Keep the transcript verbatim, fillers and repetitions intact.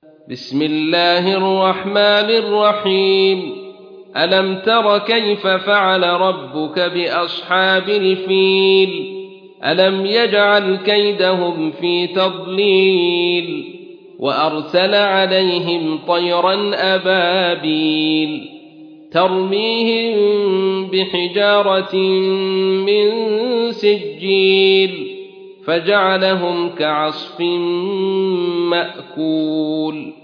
بسم الله الرحمن الرحيم ألم تر كيف فعل ربك بأصحاب الفيل ألم يجعل كيدهم في تضليل وأرسل عليهم طيرا أبابيل ترميهم بحجارة من سجيل فجعلهم كعصف مأكول